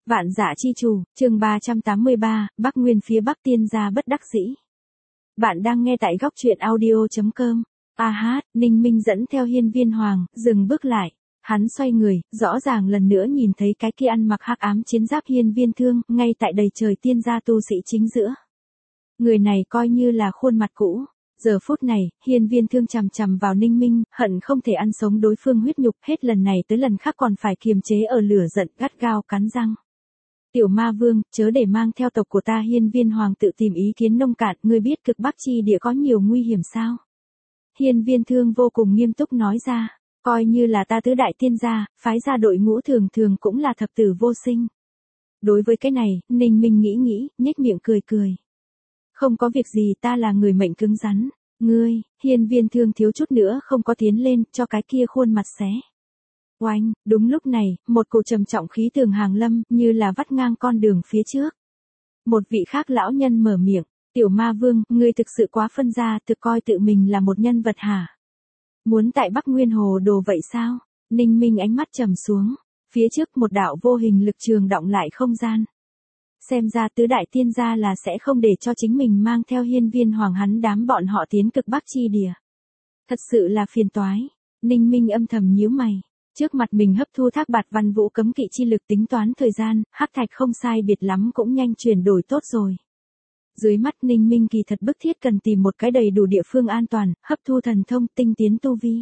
Vạn Dã Chi Chủ, chương 383, Bắc Nguyên phía Bắc tiên gia bất đắc dĩ. Bạn đang nghe tại góc truyện audio.com. Ninh Minh dẫn theo Hiên Viên Hoàng, dừng bước lại. Hắn xoay người, rõ ràng lần nữa nhìn thấy cái kia ăn mặc hắc ám chiến giáp Hiên Viên Thương, ngay tại đầy trời tiên gia tu sĩ chính giữa. Người này coi như là khuôn mặt cũ. Giờ phút này, Hiên Viên Thương chằm chằm vào Ninh Minh, hận không thể ăn sống đối phương huyết nhục, hết lần này tới lần khác còn phải kiềm chế ở lửa giận, gắt gao cắn răng. Tiểu ma vương, chớ để mang theo tộc của ta. Hiên Viên Hoàng tự tìm ý kiến nông cạn, ngươi biết cực Bắc chi địa có nhiều nguy hiểm sao? Hiên Viên Thương vô cùng nghiêm túc nói ra, coi như là ta tứ đại tiên gia, phái ra đội ngũ thường thường cũng là thập tử vô sinh. Đối với cái này, Ninh Minh nghĩ, nhếch miệng cười cười. Không có việc gì, ta là người mệnh cứng rắn. Ngươi, Hiên Viên Thương thiếu chút nữa không có tiến lên, cho cái kia khuôn mặt xé. Oanh, đúng lúc này, một cụ trầm trọng khí tường hàng lâm, như là vắt ngang con đường phía trước. Một vị khác lão nhân mở miệng, tiểu ma vương, ngươi thực sự quá phân ra, thực coi tự mình là một nhân vật hả? Muốn tại Bắc Nguyên Hồ đồ vậy sao? Ninh Minh ánh mắt trầm xuống, phía trước một đạo vô hình lực trường động lại không gian. Xem ra tứ đại tiên gia là sẽ không để cho chính mình mang theo Hiên Viên Hoàng hắn đám bọn họ tiến cực Bắc chi địa. Thật sự là phiền toái. Ninh Minh âm thầm nhíu mày. Trước mặt mình hấp thu Thác Bạt Văn Vũ cấm kỵ chi lực tính toán thời gian, hắc thạch không sai biệt lắm cũng nhanh chuyển đổi tốt rồi. Dưới mắt Ninh Minh kỳ thật bức thiết cần tìm một cái đầy đủ địa phương an toàn, hấp thu thần thông tinh tiến tu vi.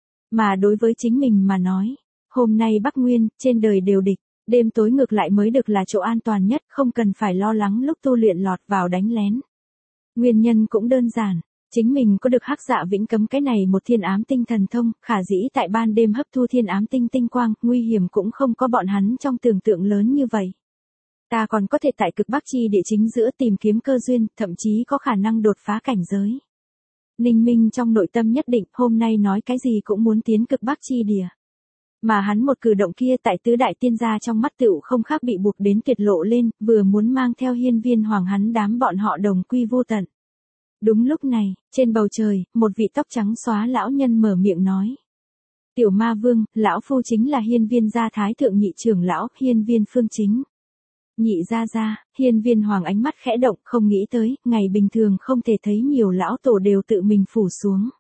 Mà đối với chính mình mà nói, hôm nay Bắc Nguyên, trên đời đều địch. Đêm tối ngược lại mới được là chỗ an toàn nhất, không cần phải lo lắng lúc tu luyện lọt vào đánh lén. Nguyên nhân cũng đơn giản, chính mình có được hắc dạ vĩnh cấm cái này một thiên ám tinh thần thông, khả dĩ tại ban đêm hấp thu thiên ám tinh tinh quang, nguy hiểm cũng không có bọn hắn trong tưởng tượng lớn như vậy. Ta còn có thể tại cực Bắc chi địa chính giữa tìm kiếm cơ duyên, thậm chí có khả năng đột phá cảnh giới. Ninh Minh trong nội tâm nhất định, hôm nay nói cái gì cũng muốn tiến cực Bắc chi địa. Mà hắn một cử động kia tại tứ đại tiên gia trong mắt tựu không khác bị buộc đến tuyệt lộ lên, vừa muốn mang theo Hiên Viên Hoàng hắn đám bọn họ đồng quy vô tận. Đúng lúc này, trên bầu trời, một vị tóc trắng xóa lão nhân mở miệng nói. Tiểu ma vương, lão phu chính là Hiên Viên gia thái thượng nhị trưởng lão, Hiên Viên Phương Chính. Nhị gia, Hiên Viên Hoàng ánh mắt khẽ động, không nghĩ tới, ngày bình thường không thể thấy nhiều lão tổ đều tự mình phủ xuống.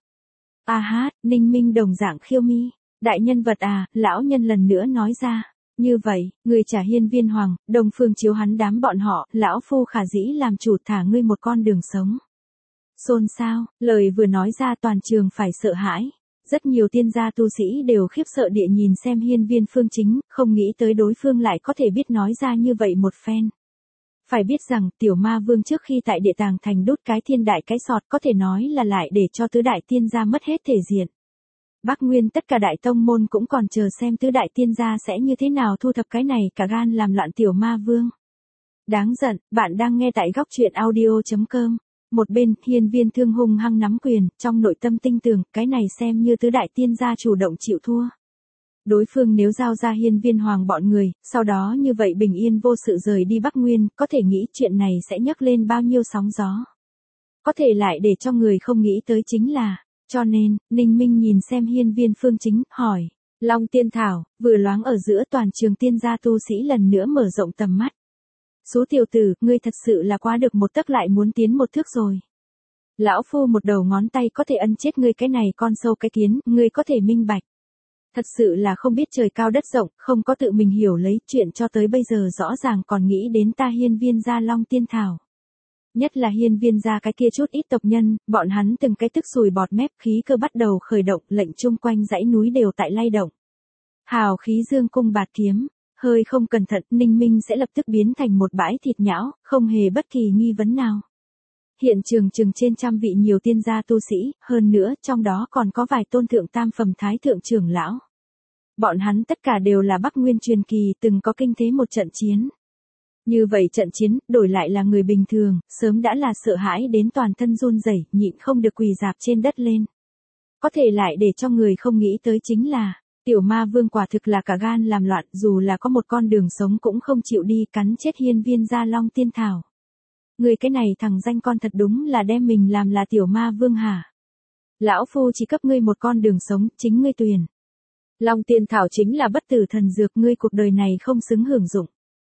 Ninh Minh đồng dạng khiêu mi. Đại nhân vật à, lão nhân lần nữa nói ra. Như vậy, người trả Hiên Viên Hoàng, đồng phương chiếu hắn đám bọn họ, lão phu khả dĩ làm chủ thả ngươi một con đường sống. Xôn xao, lời vừa nói ra toàn trường phải sợ hãi. Rất nhiều tiên gia tu sĩ đều khiếp sợ địa nhìn xem Hiên Viên Phương Chính, không nghĩ tới đối phương lại có thể biết nói ra như vậy một phen. Phải biết rằng, tiểu ma vương trước khi tại địa tàng thành đốt cái thiên đại cái sọt có thể nói là lại để cho tứ đại tiên gia mất hết thể diện. Bắc Nguyên tất cả đại tông môn cũng còn chờ xem tứ đại tiên gia sẽ như thế nào thu thập cái này cả gan làm loạn tiểu ma vương. Đáng giận, bạn đang nghe tại góc truyện audio.com. Một bên, Hiên Viên Thương hung hăng nắm quyền, trong nội tâm tinh tường, cái này xem như tứ đại tiên gia chủ động chịu thua. Đối phương nếu giao ra Hiên Viên Hoàng bọn người, sau đó như vậy bình yên vô sự rời đi Bắc Nguyên, có thể nghĩ chuyện này sẽ nhấc lên bao nhiêu sóng gió. Có thể lại để cho người không nghĩ tới chính là. Cho nên, Ninh Minh nhìn xem Hiên Viên Phương Chính, hỏi. Long Tiên Thảo, vừa loáng ở giữa toàn trường tiên gia tu sĩ lần nữa mở rộng tầm mắt. Số tiểu tử, ngươi thật sự là quá được một tấc lại muốn tiến một thước rồi. Lão phu một đầu ngón tay có thể ân chết ngươi cái này con sâu cái kiến, ngươi có thể minh bạch. Thật sự là không biết trời cao đất rộng, không có tự mình hiểu lấy chuyện cho tới bây giờ rõ ràng còn nghĩ đến ta Hiên Viên gia Long Tiên Thảo. Nhất là Hiên Viên gia cái kia chút ít tộc nhân, bọn hắn từng cái tức sùi bọt mép khí cơ bắt đầu khởi động, lệnh chung quanh dãy núi đều tại lay động. Hào khí dương cung bạt kiếm, hơi không cẩn thận, Ninh Minh sẽ lập tức biến thành một bãi thịt nhão, không hề bất kỳ nghi vấn nào. Hiện trường chừng trên trăm vị nhiều tiên gia tu sĩ, hơn nữa trong đó còn có vài tôn thượng tam phẩm thái thượng trưởng lão. Bọn hắn tất cả đều là Bắc Nguyên truyền kỳ từng có kinh thế một trận chiến. Như vậy trận chiến, đổi lại là người bình thường, sớm đã là sợ hãi đến toàn thân run rẩy, nhịn không được quỳ rạp trên đất lên. Có thể lại để cho người không nghĩ tới chính là, tiểu ma vương quả thực là cả gan làm loạn, dù là có một con đường sống cũng không chịu đi, cắn chết Hiên Viên gia Long Tiên Thảo. Người cái này thằng danh con thật đúng là đem mình làm là tiểu ma vương hả? Lão phu chỉ cấp ngươi một con đường sống, chính ngươi tuyển. Long Tiên Thảo chính là bất tử thần dược, ngươi cuộc đời này không xứng hưởng dụng.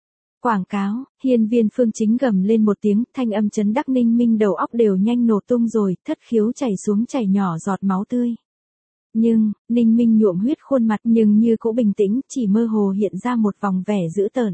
Quảng cáo, hiên viên Phương Chính gầm lên một tiếng, thanh âm chấn đắc Ninh Minh đầu óc đều nhanh nổ tung rồi, thất khiếu chảy xuống chảy nhỏ giọt máu tươi. Nhưng, Ninh Minh nhuộm huyết khuôn mặt nhưng như cũ bình tĩnh, chỉ mơ hồ hiện ra một vòng vẻ dữ tợn.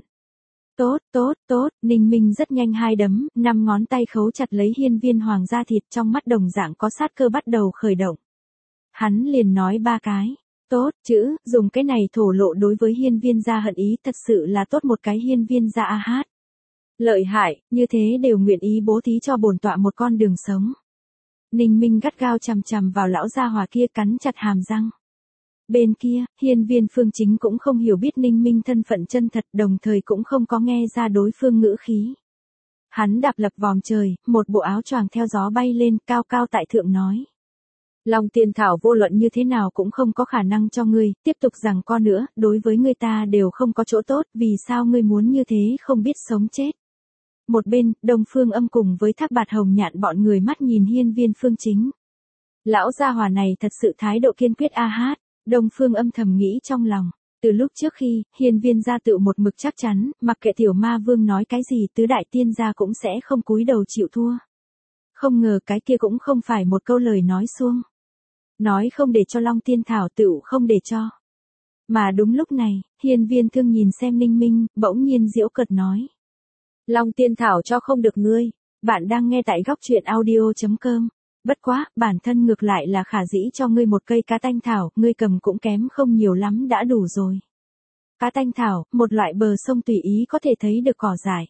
Tốt, Ninh Minh rất nhanh hai đấm, 5 ngón tay khấu chặt lấy hiên viên hoàng da thịt, trong mắt đồng dạng có sát cơ bắt đầu khởi động. Hắn liền nói 3 cái. Tốt, chữ, dùng cái này thổ lộ đối với hiên viên gia hận ý thật sự là tốt một cái hiên viên gia a hát. Lợi hại, như thế đều nguyện ý bố thí cho bổn tọa một con đường sống. Ninh Minh gắt gao chằm chằm vào lão gia hỏa kia cắn chặt hàm răng. Bên kia, hiên viên Phương Chính cũng không hiểu biết Ninh Minh thân phận chân thật, đồng thời cũng không có nghe ra đối phương ngữ khí. Hắn đạp lập vòm trời, một bộ áo choàng theo gió bay lên, cao cao tại thượng nói. Long tiên thảo vô luận như thế nào cũng không có khả năng cho ngươi, tiếp tục rằng co nữa, đối với ngươi ta đều không có chỗ tốt, vì sao ngươi muốn như thế không biết sống chết. Một bên, Đông Phương Âm cùng với Thác Bạt Hồng Nhạn bọn người mắt nhìn hiên viên Phương Chính. Lão gia hỏa này thật sự thái độ kiên quyết a hát, Đông Phương Âm thầm nghĩ trong lòng. Từ lúc trước khi, hiên viên gia tự một mực chắc chắn, mặc kệ tiểu ma vương nói cái gì tứ đại tiên gia cũng sẽ không cúi đầu chịu thua. Không ngờ cái kia cũng không phải một câu lời nói suông. Nói không để cho Long Tiên Thảo tựu không để cho. Mà đúng lúc này, hiên viên Thương nhìn xem Ninh Minh, bỗng nhiên giễu cợt nói. Long Tiên Thảo cho không được ngươi, bạn đang nghe tại góc truyện audio.com. Bất quá, bản thân ngược lại là khả dĩ cho ngươi một cây cá tanh thảo, ngươi cầm cũng kém không nhiều lắm đã đủ rồi. Cá tanh thảo, một loại bờ sông tùy ý có thể thấy được cỏ dại.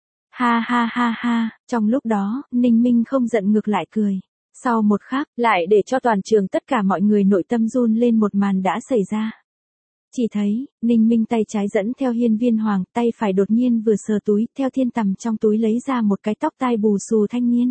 Ha, trong lúc đó, Ninh Minh không giận ngược lại cười. Sau một khắc, lại để cho toàn trường tất cả mọi người nội tâm run lên một màn đã xảy ra. Chỉ thấy, Ninh Minh tay trái dẫn theo hiên viên hoàng, tay phải đột nhiên vừa sờ túi, theo thiên tầm trong túi lấy ra một cái tóc tai bù xù thanh niên.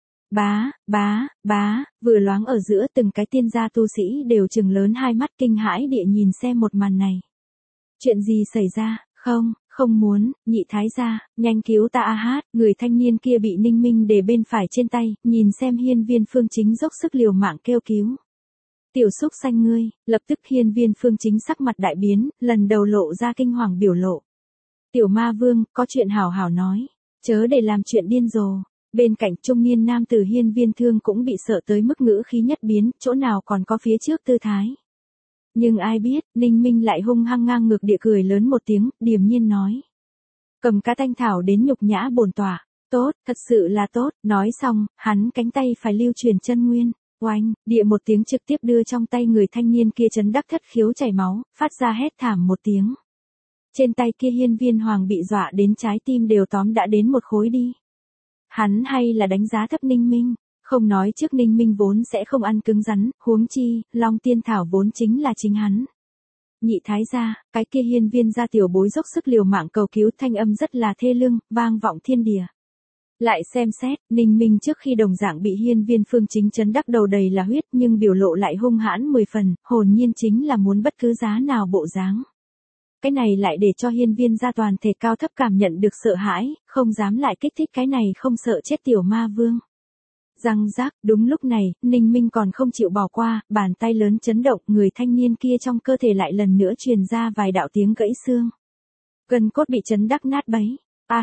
Bá, vừa loáng ở giữa từng cái tiên gia tu sĩ đều trừng lớn hai mắt kinh hãi địa nhìn xem một màn này. Chuyện gì xảy ra, không muốn, nhị thái gia, nhanh cứu ta a hát, người thanh niên kia bị Ninh Minh để bên phải trên tay, nhìn xem hiên viên Phương Chính dốc sức liều mạng kêu cứu. Tiểu xúc xanh ngươi, lập tức hiên viên Phương Chính sắc mặt đại biến, lần đầu lộ ra kinh hoàng biểu lộ. Tiểu ma vương, có chuyện hảo hảo nói, chớ để làm chuyện điên rồ. Bên cạnh trung niên nam tử hiên viên Thương cũng bị sợ tới mức ngữ khí nhất biến, chỗ nào còn có phía trước tư thái. Nhưng ai biết, Ninh Minh lại hung hăng ngang ngược địa cười lớn một tiếng, điềm nhiên nói. Cầm cá tanh thảo đến nhục nhã bổn tọa, tốt, thật sự là tốt, nói xong, hắn cánh tay phải lưu truyền chân nguyên, oanh, địa một tiếng trực tiếp đưa trong tay người thanh niên kia chấn đắc thất khiếu chảy máu, phát ra hét thảm một tiếng. Trên tay kia hiên viên hoàng bị dọa đến trái tim đều tóm đã đến một khối đi. Hắn hay là đánh giá thấp Ninh Minh, không nói trước Ninh Minh vốn sẽ không ăn cứng rắn, huống chi, Long Tiên Thảo vốn chính là chính hắn. Nhị thái gia, cái kia hiên viên gia tiểu bối dốc sức liều mạng cầu cứu thanh âm rất là thê lương, vang vọng thiên địa. Lại xem xét, Ninh Minh trước khi đồng dạng bị hiên viên Phương Chính chấn đắc đầu đầy là huyết nhưng biểu lộ lại hung hãn 10 phần, hồn nhiên chính là muốn bất cứ giá nào bộ dáng. Cái này lại để cho hiên viên gia toàn thể cao thấp cảm nhận được sợ hãi, không dám lại kích thích cái này không sợ chết tiểu ma vương. Răng rác, đúng lúc này, Ninh Minh còn không chịu bỏ qua, bàn tay lớn chấn động, người thanh niên kia trong cơ thể lại lần nữa truyền ra vài đạo tiếng gãy xương. Gân cốt bị chấn đắc nát bấy. A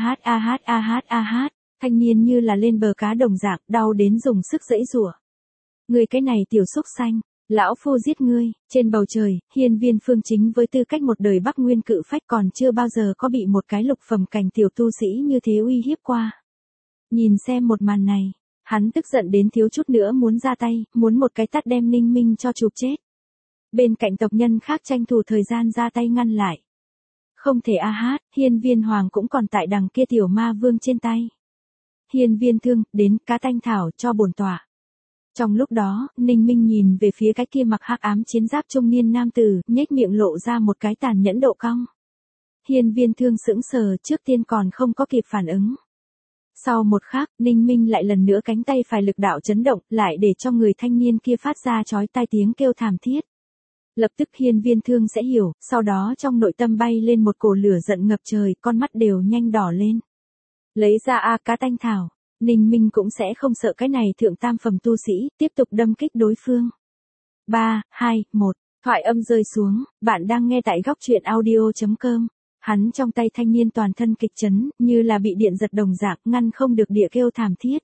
hát, thanh niên như là lên bờ cá đồng dạng, đau đến dùng sức giãy giụa. Người cái này tiểu xúc xanh, lão phu giết ngươi, trên bầu trời, hiên viên Phương Chính với tư cách một đời Bắc Nguyên cự phách còn chưa bao giờ có bị một cái lục phẩm cảnh tiểu tu sĩ như thế uy hiếp qua. Nhìn xem một màn này, hắn tức giận đến thiếu chút nữa muốn ra tay, muốn một cái tát đem Ninh Minh cho chụp chết. Bên cạnh tộc nhân khác tranh thủ thời gian ra tay ngăn lại. Không thể a hát, hiên viên hoàng cũng còn tại đằng kia tiểu ma vương trên tay. Hiên viên Thương, đến cá tanh thảo cho bổn tọa. Trong lúc đó, Ninh Minh nhìn về phía cái kia mặc hắc ám chiến giáp trung niên nam tử, nhếch miệng lộ ra một cái tàn nhẫn độ cong. Hiên viên Thương sững sờ trước tiên còn không có kịp phản ứng. Sau một khắc, Ninh Minh lại lần nữa cánh tay phải lực đạo chấn động, lại để cho người thanh niên kia phát ra chói tai tiếng kêu thảm thiết. Lập tức hiên viên Thương sẽ hiểu, sau đó trong nội tâm bay lên một cổ lửa giận ngập trời, con mắt đều nhanh đỏ lên. Lấy ra cá tanh thảo, Ninh Minh cũng sẽ không sợ cái này thượng tam phẩm tu sĩ, tiếp tục đâm kích đối phương. 3, 2, 1, thoại âm rơi xuống, bạn đang nghe tại góc truyện audio.com. Hắn trong tay thanh niên toàn thân kịch chấn, như là bị điện giật đồng dạng, ngăn không được địa kêu thảm thiết.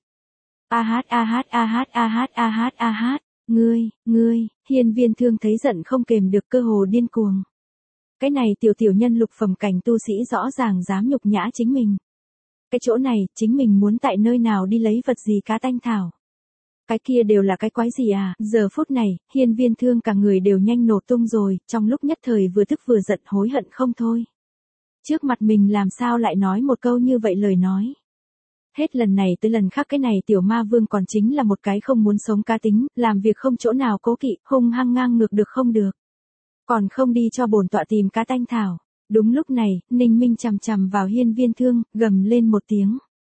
A hát a hát a hát a hát a hát a hát, ngươi, Hiên Viên Thương thấy giận không kềm được, cơ hồ điên cuồng. Cái này tiểu nhân lục phẩm cảnh tu sĩ rõ ràng dám nhục nhã chính mình. Cái chỗ này, chính mình muốn tại nơi nào đi lấy vật gì cá tanh thảo. Cái kia đều là cái quái gì à, giờ phút này, Hiên Viên Thương cả người đều nhanh nổ tung rồi, trong lúc nhất thời vừa tức vừa giận hối hận không thôi. Trước mặt mình làm sao lại nói một câu như vậy lời nói. Hết lần này tới lần khác cái này tiểu ma vương còn chính là một cái không muốn sống cá tính, làm việc không chỗ nào cố kỵ, hung hăng ngang ngược được không được. Còn không đi cho bổn tọa tìm cá tanh thảo. Đúng lúc này, Ninh Minh chằm chằm vào Hiên Viên Thương, gầm lên một tiếng.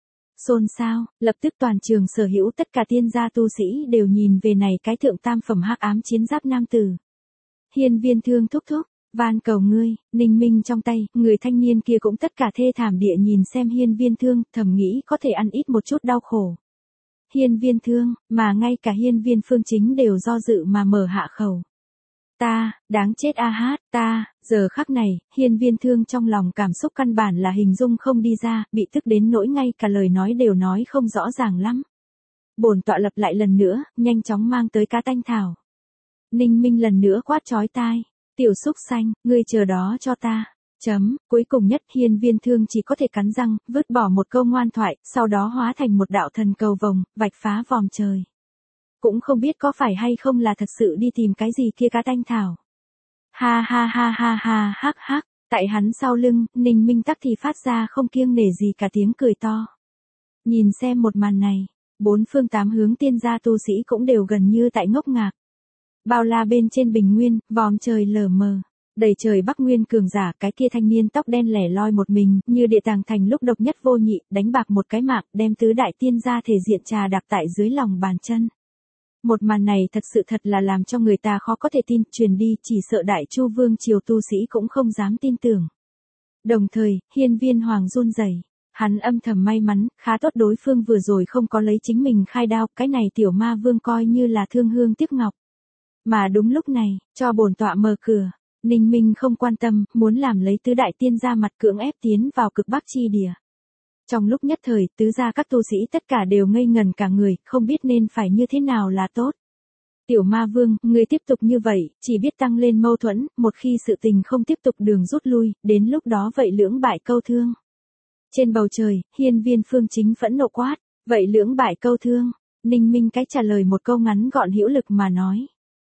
Xôn xao, lập tức toàn trường sở hữu tất cả tiên gia tu sĩ đều nhìn về này cái thượng tam phẩm hắc ám chiến giáp nam tử. Hiên Viên Thương thúc thúc, van cầu ngươi, Ninh Minh trong tay, người thanh niên kia cũng tất cả thê thảm địa nhìn xem Hiên Viên Thương, thầm nghĩ có thể ăn ít một chút đau khổ. Hiên Viên Thương, mà ngay cả Hiên Viên Phương Chính đều do dự mà mở hạ khẩu. Ta, đáng chết a hát, ta, giờ khắc này, Hiên Viên Thương trong lòng cảm xúc căn bản là hình dung không đi ra, bị tức đến nỗi ngay cả lời nói đều nói không rõ ràng lắm. Bổn tọa lập lại lần nữa, nhanh chóng mang tới cá tanh thảo. Ninh Minh lần nữa quát chói tai, tiểu xúc xanh, ngươi chờ đó cho ta. Cuối cùng nhất Hiên Viên Thương chỉ có thể cắn răng, vứt bỏ một câu ngoan thoại, sau đó hóa thành một đạo thần cầu vồng, vạch phá vòm trời. Cũng không biết có phải hay không là thật sự đi tìm cái gì kia cá tanh thảo. Ha ha ha ha ha hắc hắc, tại hắn sau lưng, Ninh Minh tắc thì phát ra không kiêng nể gì cả tiếng cười to. Nhìn xem một màn này, bốn phương tám hướng tiên gia tu sĩ cũng đều gần như tại ngốc ngạc. Bao la bên trên bình nguyên, vòm trời lờ mờ, đầy trời Bắc Nguyên cường giả, cái kia thanh niên tóc đen lẻ loi một mình, như địa tàng thành lúc độc nhất vô nhị, đánh bạc một cái mạng, đem tứ đại tiên gia thể diện trà đạp tại dưới lòng bàn chân. Một màn này thật sự thật là làm cho người ta khó có thể tin, truyền đi chỉ sợ Đại Chu Vương triều tu sĩ cũng không dám tin tưởng. Đồng thời, Hiên Viên Hoàng run rẩy, hắn âm thầm may mắn, khá tốt đối phương vừa rồi không có lấy chính mình khai đao, cái này tiểu ma vương coi như là thương hương tiếc ngọc. Mà đúng lúc này, cho bổn tọa mở cửa, Ninh Minh không quan tâm, muốn làm lấy tứ đại tiên gia mặt cưỡng ép tiến vào cực Bắc chi địa. Trong lúc nhất thời, tứ gia các tu sĩ tất cả đều ngây ngần cả người, không biết nên phải như thế nào là tốt. Tiểu ma vương, người tiếp tục như vậy, chỉ biết tăng lên mâu thuẫn, một khi sự tình không tiếp tục đường rút lui, đến lúc đó vậy lưỡng bại câu thương. Trên bầu trời, Hiên Viên Phương Chính phẫn nộ quát, vậy lưỡng bại câu thương, Ninh Minh cách trả lời một câu ngắn gọn hữu lực mà nói.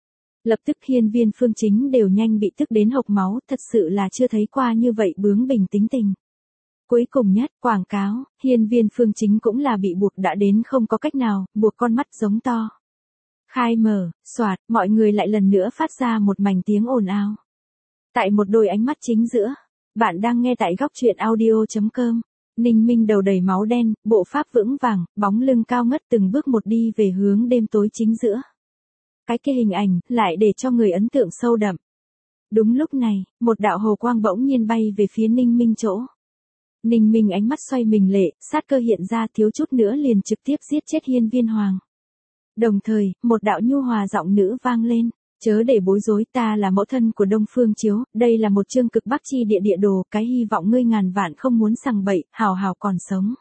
Lập tức Hiên Viên Phương Chính đều nhanh bị tức đến hộc máu, thật sự là chưa thấy qua như vậy bướng bỉnh tính tình. Cuối cùng nhất, quảng cáo, Hiên Viên Phương Chính cũng là bị buộc đã đến không có cách nào, buộc con mắt giống to. Khai mở, xoạt, mọi người lại lần nữa phát ra một mảnh tiếng ồn ào. Tại một đôi ánh mắt chính giữa, bạn đang nghe tại góc truyện audio.com. Ninh Minh đầu đầy máu đen, bộ pháp vững vàng, bóng lưng cao ngất từng bước một đi về hướng đêm tối chính giữa. Cái kia hình ảnh, lại để cho người ấn tượng sâu đậm. Đúng lúc này, một đạo hồ quang bỗng nhiên bay về phía Ninh Minh chỗ. Ninh Minh ánh mắt xoay mình lệ, sát cơ hiện ra thiếu chút nữa liền trực tiếp giết chết Hiên Viên Hoàng. Đồng thời, một đạo nhu hòa giọng nữ vang lên, chớ để bối rối, ta là mẫu thân của Đông Phương Chiếu, đây là một chương cực Bắc chi địa địa đồ, cái hy vọng ngươi ngàn vạn không muốn sằng bậy, hào hào còn sống.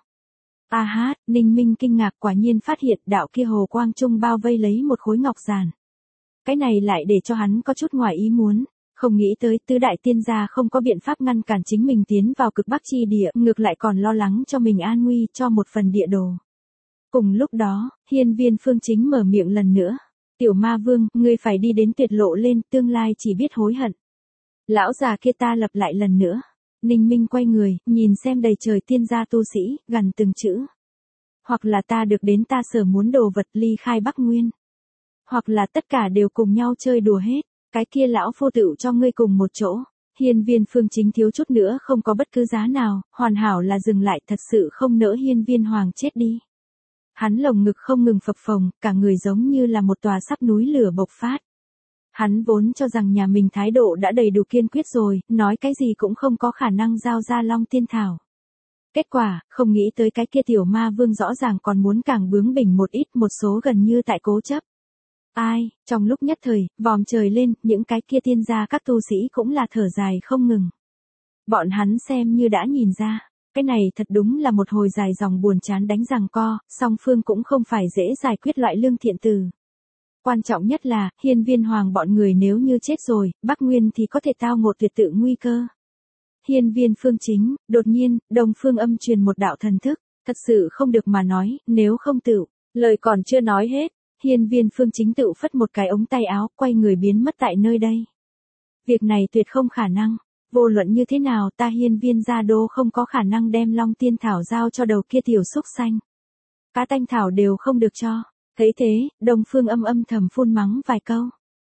A hát, Ninh Minh kinh ngạc quả nhiên phát hiện đạo kia hồ quang trung bao vây lấy một khối ngọc giản. Cái này lại để cho hắn có chút ngoài ý muốn. Không nghĩ tới tứ đại tiên gia không có biện pháp ngăn cản chính mình tiến vào cực Bắc chi địa, ngược lại còn lo lắng cho mình an nguy cho một phần địa đồ. Cùng lúc đó, Hiên Viên Phương Chính mở miệng lần nữa. Tiểu ma vương, ngươi phải đi đến tuyệt lộ lên, tương lai chỉ biết hối hận. Lão già kia ta lặp lại lần nữa. Ninh Minh quay người, nhìn xem đầy trời tiên gia tu sĩ, gần từng chữ. Hoặc là ta được đến ta sở muốn đồ vật ly khai Bắc Nguyên. Hoặc là tất cả đều cùng nhau chơi đùa hết. Cái kia lão phu tựu cho ngươi cùng một chỗ. Hiên Viên Phương Chính thiếu chút nữa không có bất cứ giá nào, hoàn hảo là dừng lại, thật sự không nỡ Hiên Viên Hoàng chết đi. Hắn lồng ngực không ngừng phập phồng, cả người giống như là một tòa sắp núi lửa bộc phát. Hắn vốn cho rằng nhà mình thái độ đã đầy đủ kiên quyết rồi, nói cái gì cũng không có khả năng giao ra Long Tiên Thảo. Kết quả, không nghĩ tới cái kia tiểu ma vương rõ ràng còn muốn càng bướng bỉnh một ít, một số gần như tại cố chấp. Ai, trong lúc nhất thời, vòm trời lên, những cái kia tiên gia các tu sĩ cũng là thở dài không ngừng. Bọn hắn xem như đã nhìn ra. Cái này thật đúng là một hồi dài dòng buồn chán đánh giằng co, song phương cũng không phải dễ giải quyết loại lương thiện từ. Quan trọng nhất là, Hiên Viên Hoàng bọn người nếu như chết rồi, Bắc Nguyên thì có thể tao ngộ tuyệt tự nguy cơ. Hiên Viên Phương Chính, đột nhiên, Đông Phương Âm truyền một đạo thần thức, thật sự không được mà nói, nếu không tự, lời còn chưa nói hết, Hiên Viên Phương Chính tự phất một cái ống tay áo, quay người biến mất tại nơi đây. Việc này tuyệt không khả năng, vô luận như thế nào ta Hiên Viên gia đô không có khả năng đem Long Tiên Thảo giao cho đầu kia tiểu xúc xanh. Cá tanh thảo đều không được cho. Thấy thế, Đông Phương Âm âm thầm phun mắng vài câu.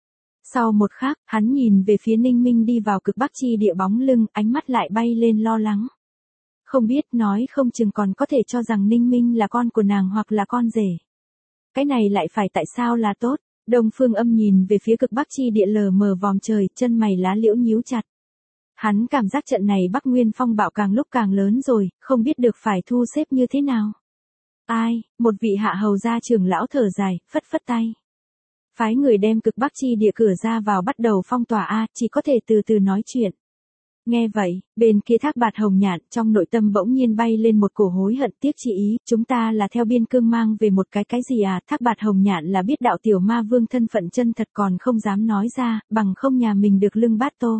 Sau một khắc, hắn nhìn về phía Ninh Minh đi vào cực bắc chi địa bóng lưng, ánh mắt lại bay lên lo lắng. Không biết nói không chừng còn có thể cho rằng Ninh Minh là con của nàng hoặc là con rể. Cái này lại phải tại sao là tốt? Đông Phương Âm nhìn về phía cực bắc chi địa lờ mờ vòm trời, chân mày lá liễu nhíu chặt. Hắn cảm giác trận này Bắc Nguyên phong bạo càng lúc càng lớn rồi, không biết được phải thu xếp như thế nào. Ai, một vị hạ hầu gia trưởng lão thở dài, phất phất tay. Phái người đem cực bắc chi địa cửa ra vào bắt đầu phong tỏa a, chỉ có thể từ từ nói chuyện. Nghe vậy, bên kia Thác Bạt Hồng Nhạn trong nội tâm bỗng nhiên bay lên một cổ hối hận tiếc chi ý, chúng ta là theo biên cương mang về một cái gì à, Thác Bạt Hồng Nhạn là biết đạo tiểu ma vương thân phận chân thật còn không dám nói ra, bằng không nhà mình được lưng bát tô.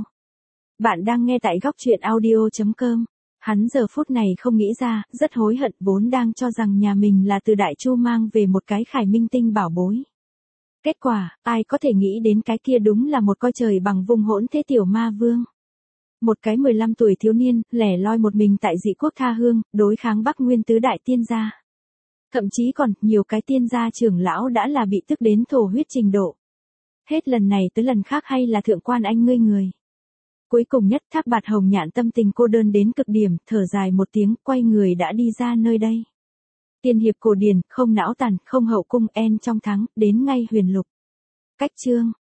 Bạn đang nghe tại góc truyện audio.com. Hắn giờ phút này không nghĩ ra, rất hối hận vốn đang cho rằng nhà mình là từ Đại Chu mang về một cái Khải Minh tinh bảo bối. Kết quả, ai có thể nghĩ đến cái kia đúng là một coi trời bằng vùng hỗn thế tiểu ma vương. Một cái 15 tuổi thiếu niên, lẻ loi một mình tại dị quốc tha hương, đối kháng Bắc Nguyên tứ đại tiên gia. Thậm chí còn, nhiều cái tiên gia trưởng lão đã là bị tức đến thổ huyết trình độ. Hết lần này tới lần khác hay là thượng quan anh ngươi người. Cuối cùng nhất Thác Bạt Hồng Nhạn tâm tình cô đơn đến cực điểm, thở dài một tiếng, quay người đã đi ra nơi đây. Tiên hiệp cổ điển, không não tàn, không hậu cung en trong thắng, đến ngay huyền lục. Cách chương